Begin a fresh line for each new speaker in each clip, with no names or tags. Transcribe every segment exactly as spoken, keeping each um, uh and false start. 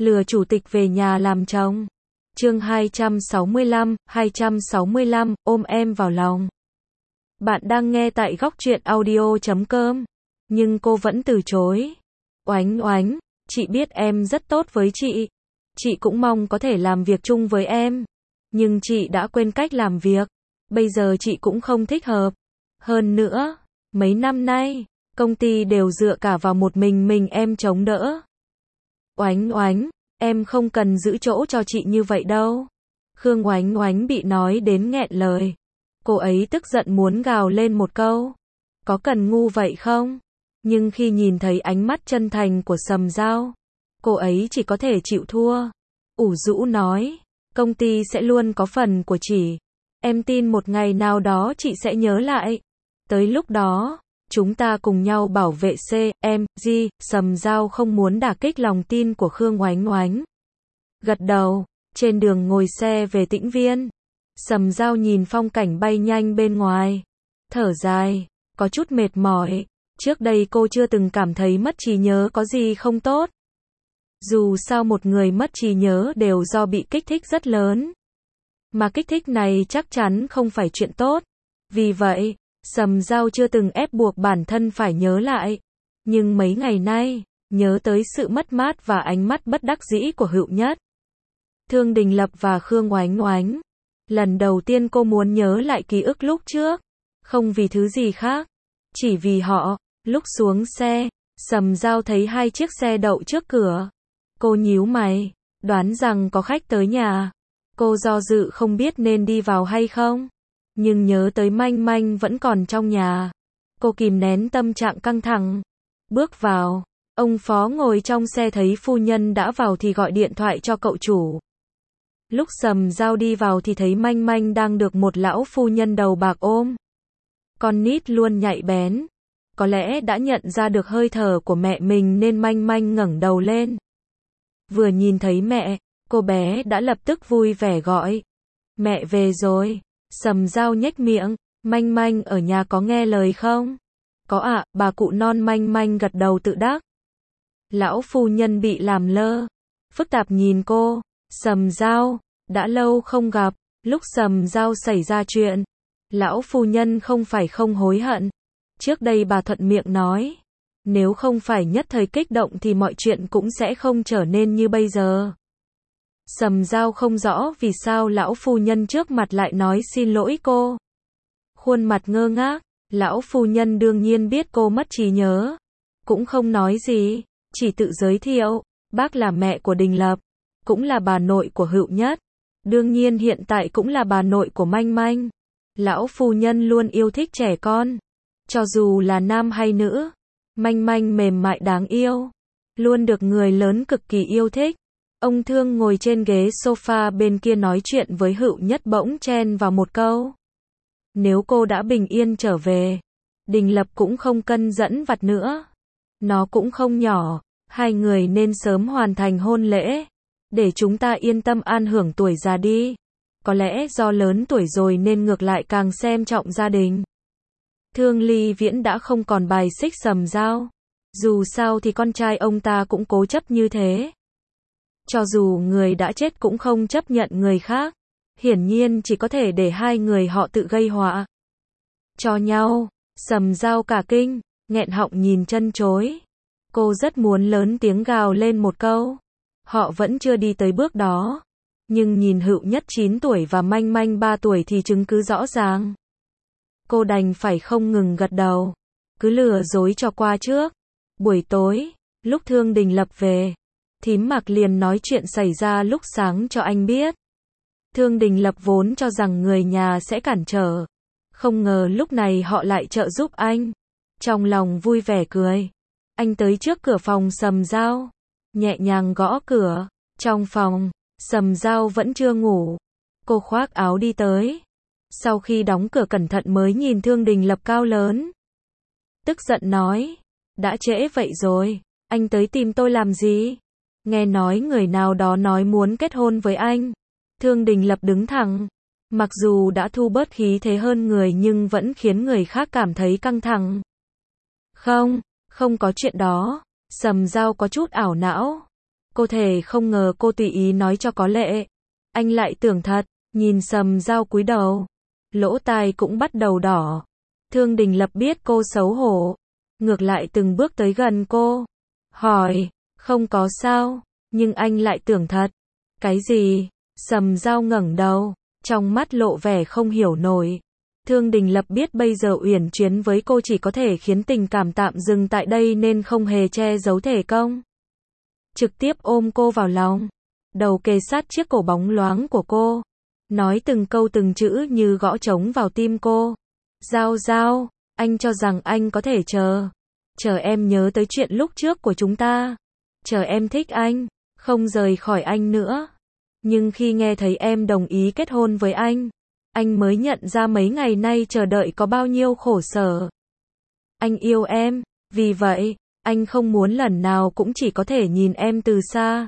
Lừa chủ tịch về nhà làm chồng. Chương hai trăm sáu mươi lăm, hai trăm sáu mươi lăm, ôm em vào lòng. Bạn đang nghe tại góc truyện audio chấm com. Nhưng cô vẫn từ chối. Oánh oánh, chị biết em rất tốt với chị. Chị cũng mong có thể làm việc chung với em. Nhưng chị đã quên cách làm việc. Bây giờ chị cũng không thích hợp. Hơn nữa, mấy năm nay, công ty đều dựa cả vào một mình mình em chống đỡ. Oánh oánh, em không cần giữ chỗ cho chị như vậy đâu. Khương Oánh Oánh bị nói đến nghẹn lời. Cô ấy tức giận muốn gào lên một câu. Có cần ngu vậy không? Nhưng khi nhìn thấy ánh mắt chân thành của Sầm Dao, cô ấy chỉ có thể chịu thua. Ủ rũ nói, công ty sẽ luôn có phần của chị. Em tin một ngày nào đó chị sẽ nhớ lại. Tới lúc đó, chúng ta cùng nhau bảo vệ C, em, G. Sầm Dao không muốn đả kích lòng tin của Khương Oánh Oánh. Gật đầu, trên đường ngồi xe về Tĩnh Viên. Sầm Dao nhìn phong cảnh bay nhanh bên ngoài. Thở dài, có chút mệt mỏi. Trước đây cô chưa từng cảm thấy mất trí nhớ có gì không tốt. Dù sao một người mất trí nhớ đều do bị kích thích rất lớn. Mà kích thích này chắc chắn không phải chuyện tốt. Vì vậy, Sầm Dao chưa từng ép buộc bản thân phải nhớ lại. Nhưng mấy ngày nay, nhớ tới sự mất mát và ánh mắt bất đắc dĩ của Hựu Nhất, Thương Đình Lập và Khương Oánh Oánh. Lần đầu tiên cô muốn nhớ lại ký ức lúc trước. Không vì thứ gì khác. Chỉ vì họ. Lúc xuống xe, Sầm Dao thấy hai chiếc xe đậu trước cửa. Cô nhíu mày, đoán rằng có khách tới nhà. Cô do dự không biết nên đi vào hay không. Nhưng nhớ tới Manh Manh vẫn còn trong nhà. Cô kìm nén tâm trạng căng thẳng. Bước vào, ông phó ngồi trong xe thấy phu nhân đã vào thì gọi điện thoại cho cậu chủ. Lúc Sầm Dao đi vào thì thấy Manh Manh đang được một lão phu nhân đầu bạc ôm. Con nít luôn nhạy bén. Có lẽ đã nhận ra được hơi thở của mẹ mình nên Manh Manh ngẩng đầu lên. Vừa nhìn thấy mẹ, cô bé đã lập tức vui vẻ gọi. Mẹ về rồi. Sầm Dao nhếch miệng. Manh Manh ở nhà có nghe lời không? Có ạ, à, bà cụ non Manh Manh gật đầu tự đắc. Lão phu nhân bị làm lơ. Phức tạp nhìn cô. Sầm Dao, đã lâu không gặp. Lúc Sầm Dao xảy ra chuyện, lão phu nhân không phải không hối hận. Trước đây bà thuận miệng nói, nếu không phải nhất thời kích động thì mọi chuyện cũng sẽ không trở nên như bây giờ. Sầm Dao không rõ vì sao lão phu nhân trước mặt lại nói xin lỗi cô. Khuôn mặt ngơ ngác, lão phu nhân đương nhiên biết cô mất trí nhớ. Cũng không nói gì, chỉ tự giới thiệu, bác là mẹ của Đình Lập, cũng là bà nội của Hựu Nhất. Đương nhiên hiện tại cũng là bà nội của Manh Manh. Lão phu nhân luôn yêu thích trẻ con. Cho dù là nam hay nữ, Manh Manh mềm mại đáng yêu, luôn được người lớn cực kỳ yêu thích. Ông Thương ngồi trên ghế sofa bên kia nói chuyện với Hựu Nhất bỗng chen vào một câu. Nếu cô đã bình yên trở về, Đình Lập cũng không cân dẫn vặt nữa. Nó cũng không nhỏ, hai người nên sớm hoàn thành hôn lễ, để chúng ta yên tâm an hưởng tuổi già đi. Có lẽ do lớn tuổi rồi nên ngược lại càng xem trọng gia đình. Thương Ly Viễn đã không còn bài xích Sầm Dao. Dù sao thì con trai ông ta cũng cố chấp như thế. Cho dù người đã chết cũng không chấp nhận người khác. Hiển nhiên chỉ có thể để hai người họ tự gây họa cho nhau. Sầm Dao cả kinh, nghẹn họng nhìn chân chối. Cô rất muốn lớn tiếng gào lên một câu. Họ vẫn chưa đi tới bước đó. Nhưng nhìn Hựu Nhất chín tuổi và Manh Manh ba tuổi thì chứng cứ rõ ràng. Cô đành phải không ngừng gật đầu. Cứ lừa dối cho qua trước. Buổi tối, lúc Thương Đình Lập về, thím Mạc liền nói chuyện xảy ra lúc sáng cho anh biết. Thương Đình Lập vốn cho rằng người nhà sẽ cản trở. Không ngờ lúc này họ lại trợ giúp anh. Trong lòng vui vẻ cười. Anh tới trước cửa phòng Sầm Dao, nhẹ nhàng gõ cửa. Trong phòng, Sầm Dao vẫn chưa ngủ. Cô khoác áo đi tới. Sau khi đóng cửa cẩn thận mới nhìn Thương Đình Lập cao lớn. Tức giận nói, đã trễ vậy rồi, anh tới tìm tôi làm gì? Nghe nói người nào đó nói muốn kết hôn với anh. Thương Đình Lập đứng thẳng. Mặc dù đã thu bớt khí thế hơn người nhưng vẫn khiến người khác cảm thấy căng thẳng. Không, không có chuyện đó. Sầm Dao có chút ảo não. Cô thể không ngờ cô tùy ý nói cho có lệ. Anh lại tưởng thật, nhìn Sầm Dao cúi đầu. Lỗ tai cũng bắt đầu đỏ. Thương Đình Lập biết cô xấu hổ. Ngược lại từng bước tới gần cô. Hỏi, không có sao, nhưng anh lại tưởng thật. Cái gì? Sầm Dao ngẩng đầu, trong mắt lộ vẻ không hiểu nổi. Thương Đình Lập biết bây giờ uyển chuyển với cô chỉ có thể khiến tình cảm tạm dừng tại đây nên không hề che giấu thể công. Trực tiếp ôm cô vào lòng, đầu kề sát chiếc cổ bóng loáng của cô, nói từng câu từng chữ như gõ trống vào tim cô. Dao Dao, anh cho rằng anh có thể chờ. Chờ em nhớ tới chuyện lúc trước của chúng ta. Chờ em thích anh, không rời khỏi anh nữa. Nhưng khi nghe thấy em đồng ý kết hôn với anh, anh mới nhận ra mấy ngày nay chờ đợi có bao nhiêu khổ sở. Anh yêu em, vì vậy, anh không muốn lần nào cũng chỉ có thể nhìn em từ xa.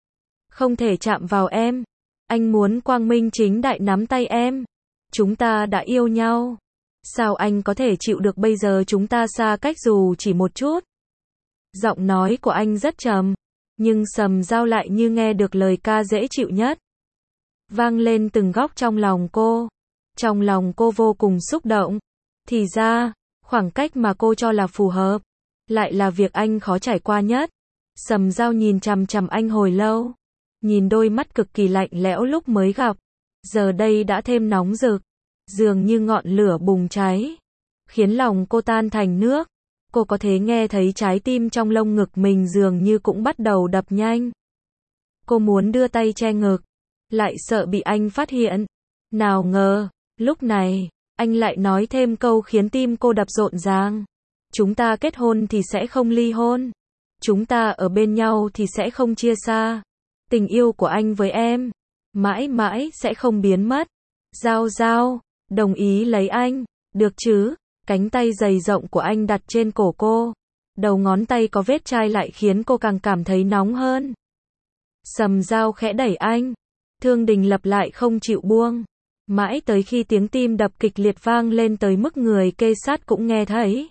Không thể chạm vào em. Anh muốn quang minh chính đại nắm tay em. Chúng ta đã yêu nhau. Sao anh có thể chịu được bây giờ chúng ta xa cách dù chỉ một chút? Giọng nói của anh rất trầm, nhưng Sầm Dao lại như nghe được lời ca dễ chịu nhất. Vang lên từng góc trong lòng cô. Trong lòng cô vô cùng xúc động. Thì ra, khoảng cách mà cô cho là phù hợp, lại là việc anh khó trải qua nhất. Sầm Dao nhìn chằm chằm anh hồi lâu. Nhìn đôi mắt cực kỳ lạnh lẽo lúc mới gặp. Giờ đây đã thêm nóng rực. Dường như ngọn lửa bùng cháy. Khiến lòng cô tan thành nước. Cô có thể nghe thấy trái tim trong lông ngực mình dường như cũng bắt đầu đập nhanh. Cô muốn đưa tay che ngực. Lại sợ bị anh phát hiện. Nào ngờ, lúc này, anh lại nói thêm câu khiến tim cô đập rộn ràng. Chúng ta kết hôn thì sẽ không ly hôn. Chúng ta ở bên nhau thì sẽ không chia xa. Tình yêu của anh với em, mãi mãi sẽ không biến mất. Dao Dao, đồng ý lấy anh, được chứ? Cánh tay dày rộng của anh đặt trên cổ cô. Đầu ngón tay có vết chai lại khiến cô càng cảm thấy nóng hơn. Sầm Dao khẽ đẩy anh. Thương Đình Lập lại không chịu buông. Mãi tới khi tiếng tim đập kịch liệt vang lên tới mức người kê sát cũng nghe thấy.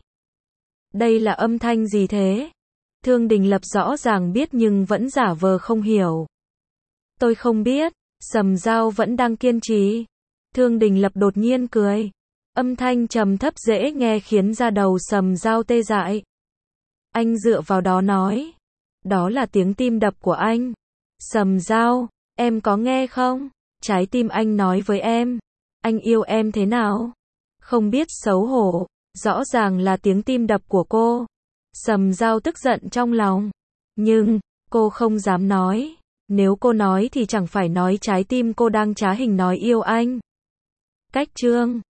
Đây là âm thanh gì thế? Thương Đình Lập rõ ràng biết nhưng vẫn giả vờ không hiểu. Tôi không biết. Sầm Dao vẫn đang kiên trì. Thương Đình Lập đột nhiên cười. Âm thanh trầm thấp dễ nghe khiến da đầu Sầm Dao tê dại. Anh dựa vào đó nói. Đó là tiếng tim đập của anh. Sầm Dao, em có nghe không? Trái tim anh nói với em. Anh yêu em thế nào? Không biết xấu hổ. Rõ ràng là tiếng tim đập của cô. Sầm Dao tức giận trong lòng. Nhưng, cô không dám nói. Nếu cô nói thì chẳng phải nói trái tim cô đang trá hình nói yêu anh. Cách chương